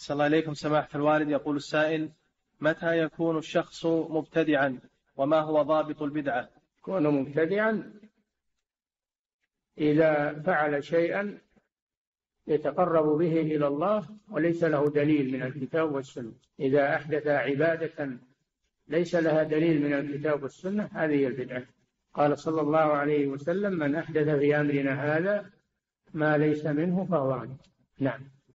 أحسن الله إليكم سماحة الوالد. يقول السائل: متى يكون الشخص مبتدعا وما هو ضابط البدعة؟ يكون مبتدعا إذا فعل شيئا يتقرب به إلى الله وليس له دليل من الكتاب والسنة. إذا أحدث عبادة ليس لها دليل من الكتاب والسنة هذه البدعة. قال صلى الله عليه وسلم: من أحدث في أمرنا هذا ما ليس منه فهو عنه. نعم.